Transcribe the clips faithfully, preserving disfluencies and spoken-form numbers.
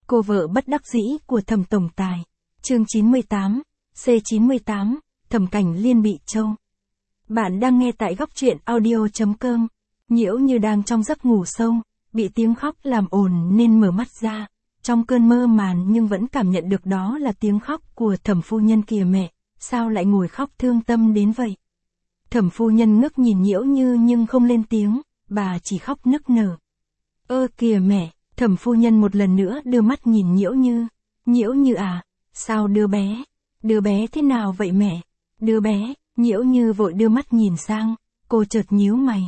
Cô vợ bất đắc dĩ của Thẩm tổng tài. Chương chín mươi tám, C chín mươi tám, Thẩm Cảnh Liên bị trâu. Bạn đang nghe tại góc truyện audio chấm com. Nhiễu Như đang trong giấc ngủ sâu, bị tiếng khóc làm ồn nên mở mắt ra. Trong cơn mơ màn nhưng vẫn cảm nhận được đó là tiếng khóc của Thẩm phu nhân. Kìa mẹ, sao lại ngồi khóc thương tâm đến vậy? Thẩm phu nhân ngước nhìn Nhiễu Như nhưng không lên tiếng, bà chỉ khóc nức nở. Ơ kìa mẹ, Thẩm phu nhân một lần nữa đưa mắt nhìn Nhiễu Như. Nhiễu Như à, sao đứa bé? Đứa bé thế nào vậy mẹ? Đứa bé, Nhiễu Như vội đưa mắt nhìn sang, cô chợt nhíu mày.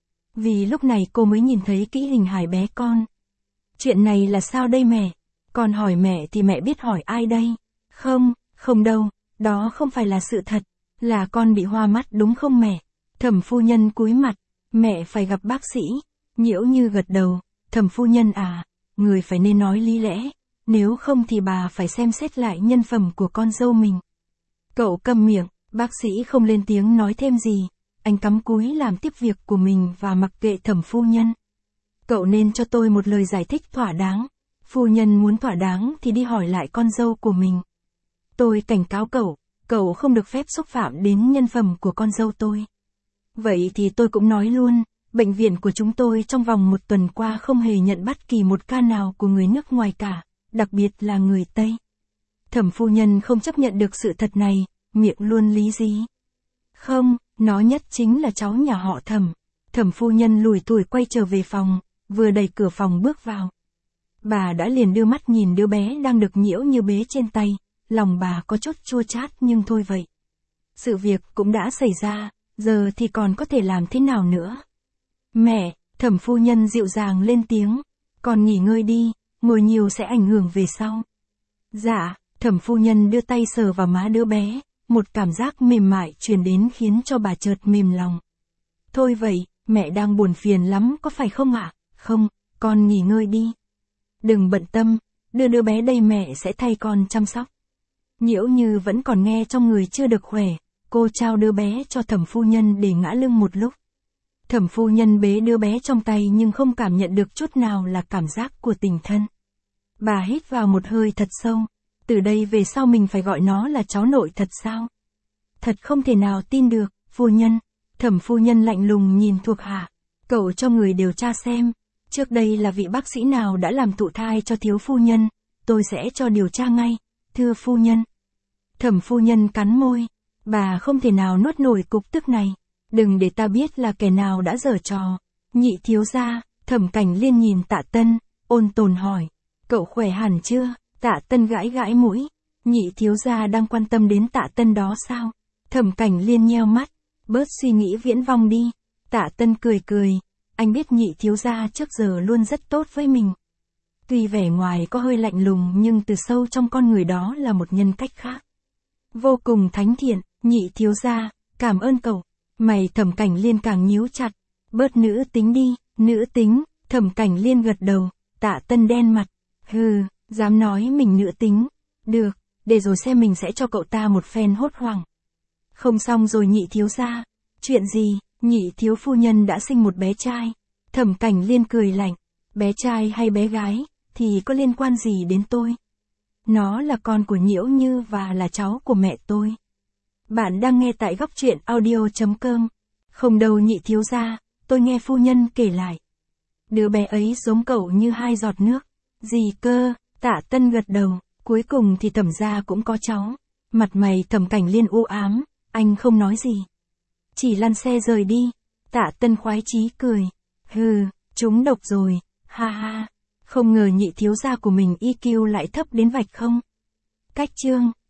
Vì lúc này cô mới nhìn thấy kỹ hình hài bé con. Chuyện này là sao đây mẹ? Con hỏi mẹ thì mẹ biết hỏi ai đây? Không, không đâu, đó không phải là sự thật, là con bị hoa mắt đúng không mẹ? Thẩm phu nhân cúi mặt, mẹ phải gặp bác sĩ. Nhiễu Như gật đầu, Thẩm phu nhân à, người phải nên nói lý lẽ, nếu không thì bà phải xem xét lại nhân phẩm của con dâu mình. Cậu câm miệng, bác sĩ không lên tiếng nói thêm gì, anh cắm cúi làm tiếp việc của mình và mặc kệ Thẩm phu nhân. Cậu nên cho tôi một lời giải thích thỏa đáng. Phu nhân muốn thỏa đáng thì đi hỏi lại con dâu của mình. Tôi cảnh cáo cậu, cậu không được phép xúc phạm đến nhân phẩm của con dâu tôi. Vậy thì tôi cũng nói luôn, bệnh viện của chúng tôi trong vòng một tuần qua không hề nhận bất kỳ một ca nào của người nước ngoài cả, đặc biệt là người Tây. Thẩm phu nhân không chấp nhận được sự thật này, miệng luôn lý dí. Không, nó nhất chính là cháu nhà họ Thẩm. Thẩm phu nhân lủi thủi quay trở về phòng, vừa đẩy cửa phòng bước vào. Bà đã liền đưa mắt nhìn đứa bé đang được Nhiễu Như bế trên tay, lòng bà có chút chua chát nhưng thôi vậy. Sự việc cũng đã xảy ra, giờ thì còn có thể làm thế nào nữa? Mẹ, Thẩm phu nhân dịu dàng lên tiếng, con nghỉ ngơi đi, ngồi nhiều sẽ ảnh hưởng về sau. Dạ, Thẩm phu nhân đưa tay sờ vào má đứa bé, một cảm giác mềm mại truyền đến khiến cho bà chợt mềm lòng. Thôi vậy, mẹ đang buồn phiền lắm có phải không ạ? Không, con nghỉ ngơi đi. Đừng bận tâm, đưa đứa bé đây mẹ sẽ thay con chăm sóc. Nhiễu Như vẫn còn nghe trong người chưa được khỏe, cô trao đứa bé cho Thẩm phu nhân để ngã lưng một lúc. Thẩm phu nhân bế đứa bé trong tay nhưng không cảm nhận được chút nào là cảm giác của tình thân. Bà hít vào một hơi thật sâu, từ đây về sau mình phải gọi nó là cháu nội thật sao? Thật không thể nào tin được, phu nhân. Thẩm phu nhân lạnh lùng nhìn thuộc hạ, cậu cho người điều tra xem, trước đây là vị bác sĩ nào đã làm thụ thai cho thiếu phu nhân, tôi sẽ cho điều tra ngay, thưa phu nhân. Thẩm phu nhân cắn môi, bà không thể nào nuốt nổi cục tức này, đừng để ta biết là kẻ nào đã giở trò. Nhị thiếu gia, Thẩm Cảnh Liên nhìn Tạ Tân, ôn tồn hỏi, cậu khỏe hẳn chưa? Tạ Tân gãi gãi mũi, nhị thiếu gia đang quan tâm đến Tạ Tân đó sao? Thẩm Cảnh Liên nheo mắt, bớt suy nghĩ viễn vông đi. Tạ Tân cười cười, anh biết nhị thiếu gia trước giờ luôn rất tốt với mình. Tuy vẻ ngoài có hơi lạnh lùng nhưng từ sâu trong con người đó là một nhân cách khác. Vô cùng thánh thiện, nhị thiếu gia, cảm ơn cậu. Mày Thẩm Cảnh Liên càng nhíu chặt, bớt nữ tính đi, nữ tính. Thẩm Cảnh Liên gật đầu, Tạ Tân đen mặt, hừ, dám nói mình nữ tính. Được, để rồi xem mình sẽ cho cậu ta một phen hốt hoảng. Không xong rồi nhị thiếu gia. Chuyện gì? Nhị thiếu phu nhân đã sinh một bé trai. Thẩm Cảnh Liên cười lạnh, bé trai hay bé gái, thì có liên quan gì đến tôi? Nó là con của Nhiễu Như và là cháu của mẹ tôi. Bạn đang nghe tại góc truyện audio chấm com. Không đâu nhị thiếu gia, tôi nghe phu nhân kể lại. Đứa bé ấy giống cậu như hai giọt nước. Gì cơ? Tạ Tân gật đầu, cuối cùng thì Thẩm gia cũng có cháu. Mặt mày Thẩm Cảnh Liên u ám, anh không nói gì. Chỉ lăn xe rời đi. Tạ Tân khoái chí cười. Hừ, chúng độc rồi, ha ha. Không ngờ nhị thiếu gia của mình i kiu lại thấp đến vạch không. Cách chương.